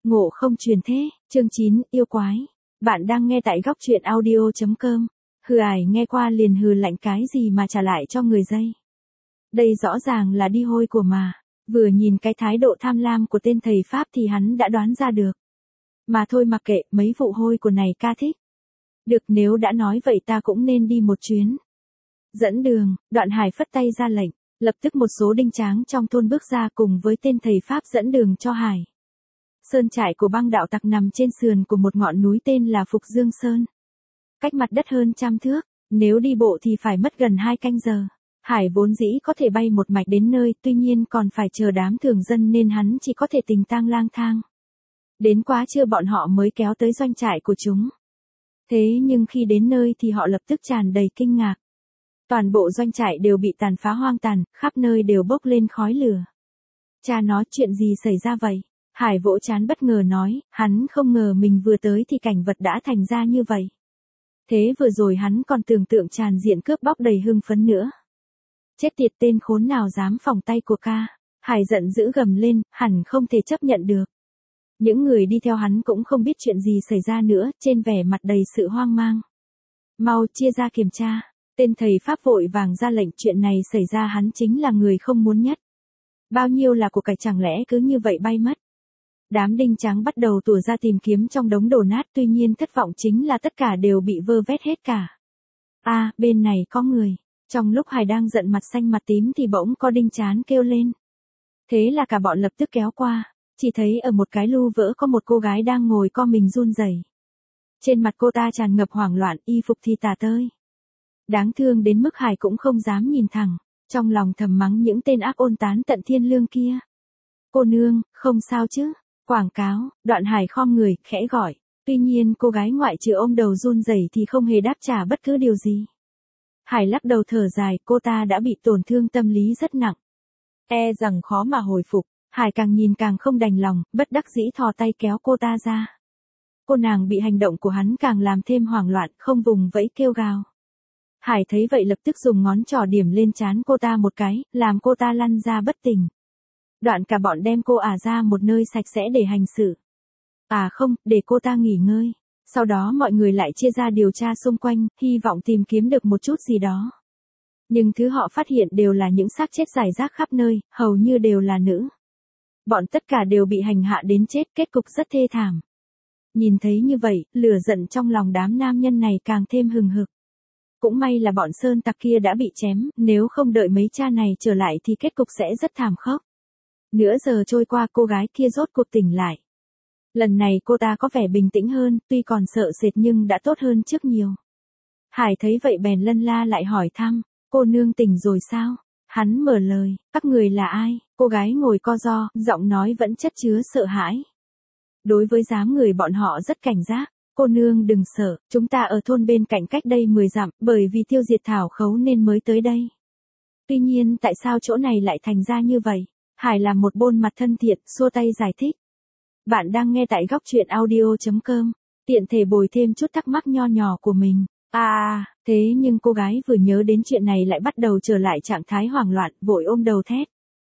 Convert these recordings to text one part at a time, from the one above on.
Ngộ không truyền thế, chương 9, yêu quái. Bạn đang nghe tại góc truyện audio.com. Hừ ải nghe qua liền hừ lạnh cái gì mà trả lại cho người dây. Đây rõ ràng là đi hôi của mà. Vừa nhìn cái thái độ tham lam của tên thầy Pháp thì hắn đã đoán ra được. Mà thôi mặc kệ, mấy vụ hôi của này ca thích. Được, nếu đã nói vậy ta cũng nên đi một chuyến. Dẫn đường, Đoạn Hải phất tay ra lệnh. Lập tức một số đinh tráng trong thôn bước ra cùng với tên thầy Pháp dẫn đường cho Hải. Sơn trại của băng đạo tặc nằm trên sườn của một ngọn núi tên là Phục Dương Sơn. Cách mặt đất hơn 100 thước, nếu đi bộ thì phải mất gần 2 canh giờ. Hải vốn dĩ có thể bay một mạch đến nơi, tuy nhiên còn phải chờ đám thường dân nên hắn chỉ có thể tình tang lang thang. Đến quá trưa bọn họ mới kéo tới doanh trại của chúng. Thế nhưng khi đến nơi thì họ lập tức tràn đầy kinh ngạc. Toàn bộ doanh trại đều bị tàn phá hoang tàn, khắp nơi đều bốc lên khói lửa. Cha nó, chuyện gì xảy ra vậy? Hải vỗ trán bất ngờ nói, hắn không ngờ mình vừa tới thì cảnh vật đã thành ra như vậy. Thế vừa rồi hắn còn tưởng tượng tràn diện cướp bóc đầy hưng phấn nữa. Chết tiệt, tên khốn nào dám phỏng tay của ca. Hải giận dữ gầm lên, hẳn không thể chấp nhận được. Những người đi theo hắn cũng không biết chuyện gì xảy ra nữa, trên vẻ mặt đầy sự hoang mang. Mau chia ra kiểm tra. Tên thầy Pháp vội vàng ra lệnh, chuyện này xảy ra hắn chính là người không muốn nhất. Bao nhiêu là của cải chẳng lẽ cứ như vậy bay mất. Đám đinh tráng bắt đầu tủa ra tìm kiếm trong đống đổ nát, tuy nhiên thất vọng chính là tất cả đều bị vơ vét hết cả. Bên này có người. Trong lúc Hải đang giận mặt xanh mặt tím thì bỗng có đinh tráng kêu lên. Thế là cả bọn lập tức kéo qua, chỉ thấy ở một cái lu vỡ có một cô gái đang ngồi co mình run rẩy. Trên mặt cô ta tràn ngập hoảng loạn, y phục thì tả tơi. Đáng thương đến mức Hải cũng không dám nhìn thẳng, trong lòng thầm mắng những tên ác ôn tán tận thiên lương kia. Cô nương, không sao chứ? Quảng cáo, Đoạn Hải khom người, khẽ gọi. Tuy nhiên cô gái ngoại trừ ôm đầu run rẩy thì không hề đáp trả bất cứ điều gì. Hải lắc đầu thở dài, cô ta đã bị tổn thương tâm lý rất nặng. Rằng khó mà hồi phục. Hải càng nhìn càng không đành lòng, bất đắc dĩ thò tay kéo cô ta ra. Cô nàng bị hành động của hắn càng làm thêm hoảng loạn, không vùng vẫy kêu gào. Hải thấy vậy lập tức dùng ngón trỏ điểm lên trán cô ta một cái, làm cô ta lăn ra bất tỉnh. Đoạn cả bọn đem cô ra một nơi sạch sẽ để hành xử. Không, để cô ta nghỉ ngơi. Sau đó mọi người lại chia ra điều tra xung quanh, hy vọng tìm kiếm được một chút gì đó. Nhưng thứ họ phát hiện đều là những xác chết rải rác khắp nơi, hầu như đều là nữ. Bọn tất cả đều bị hành hạ đến chết, kết cục rất thê thảm. Nhìn thấy như vậy, lửa giận trong lòng đám nam nhân này càng thêm hừng hực. Cũng may là bọn sơn tặc kia đã bị chém, nếu không đợi mấy cha này trở lại thì kết cục sẽ rất thảm khốc. Nửa giờ trôi qua cô gái kia rốt cuộc tỉnh lại. Lần này cô ta có vẻ bình tĩnh hơn, tuy còn sợ sệt nhưng đã tốt hơn trước nhiều. Hải thấy vậy bèn lân la lại hỏi thăm, cô nương tỉnh rồi sao? Hắn mở lời, các người là ai? Cô gái ngồi co ro, giọng nói vẫn chất chứa sợ hãi. Đối với dám người bọn họ rất cảnh giác. Cô nương đừng sợ, chúng ta ở thôn bên cạnh cách đây 10 dặm, bởi vì tiêu diệt thảo khấu nên mới tới đây. Tuy nhiên tại sao chỗ này lại thành ra như vậy? Hải làm một bôn mặt thân thiện, xua tay giải thích. Bạn đang nghe tại góc truyện audio.com, tiện thể bồi thêm chút thắc mắc nho nhỏ của mình. Thế nhưng cô gái vừa nhớ đến chuyện này lại bắt đầu trở lại trạng thái hoảng loạn, vội ôm đầu thét.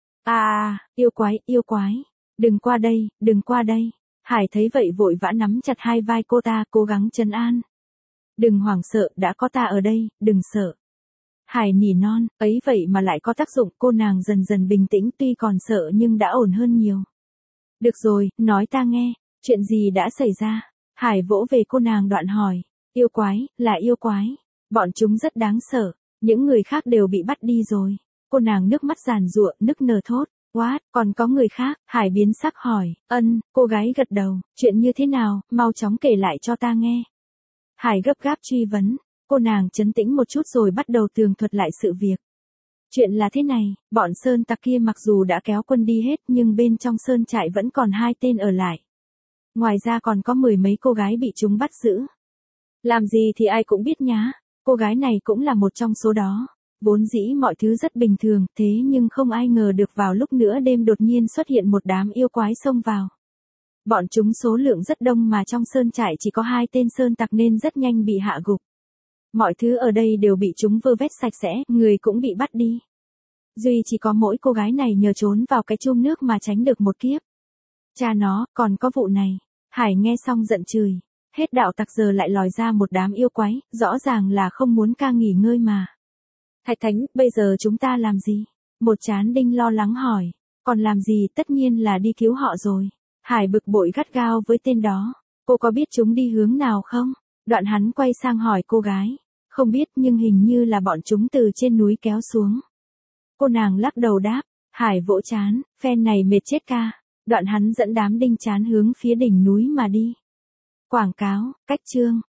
Yêu quái, đừng qua đây, đừng qua đây. Hải thấy vậy vội vã nắm chặt hai vai cô ta, cố gắng trấn an. Đừng hoảng sợ, đã có ta ở đây, đừng sợ. Hải nỉ non, ấy vậy mà lại có tác dụng, cô nàng dần dần bình tĩnh, tuy còn sợ nhưng đã ổn hơn nhiều. Được rồi, nói ta nghe, chuyện gì đã xảy ra? Hải vỗ về cô nàng đoạn hỏi, yêu quái, là yêu quái. Bọn chúng rất đáng sợ, những người khác đều bị bắt đi rồi. Cô nàng nước mắt giàn giụa, nức nở thốt. Còn có người khác? Hải biến sắc hỏi. Cô gái gật đầu. Chuyện như thế nào, mau chóng kể lại cho ta nghe. Hải gấp gáp truy vấn. Cô nàng trấn tĩnh một chút rồi bắt đầu tường thuật lại sự việc. Chuyện là thế này, bọn sơn tặc kia mặc dù đã kéo quân đi hết nhưng bên trong sơn trại vẫn còn 2 tên ở lại. Ngoài ra còn có 10 mấy cô gái bị chúng bắt giữ. Làm gì thì ai cũng biết nhá. Cô gái này cũng là một trong số đó. Vốn dĩ mọi thứ rất bình thường, thế nhưng không ai ngờ được vào lúc nửa đêm đột nhiên xuất hiện một đám yêu quái xông vào. Bọn chúng số lượng rất đông mà trong sơn trại chỉ có 2 tên sơn tặc nên rất nhanh bị hạ gục. Mọi thứ ở đây đều bị chúng vơ vét sạch sẽ, người cũng bị bắt đi. Duy chỉ có mỗi cô gái này nhờ trốn vào cái chum nước mà tránh được một kiếp. Cha nó, còn có vụ này. Hải nghe xong giận chửi. Hết đạo tặc giờ lại lòi ra một đám yêu quái, rõ ràng là không muốn ca nghỉ ngơi mà. Thạch Thánh, bây giờ chúng ta làm gì? Một Chán Đinh lo lắng hỏi. Còn làm gì, tất nhiên là đi cứu họ rồi. Hải bực bội gắt gao với tên đó. Cô có biết chúng đi hướng nào không? Đoạn hắn quay sang hỏi cô gái. Không biết, nhưng hình như là bọn chúng từ trên núi kéo xuống. Cô nàng lắc đầu đáp. Hải vỗ chán, phen này mệt chết ca. Đoạn hắn dẫn đám Đinh Chán hướng phía đỉnh núi mà đi. Quảng cáo, cách chương.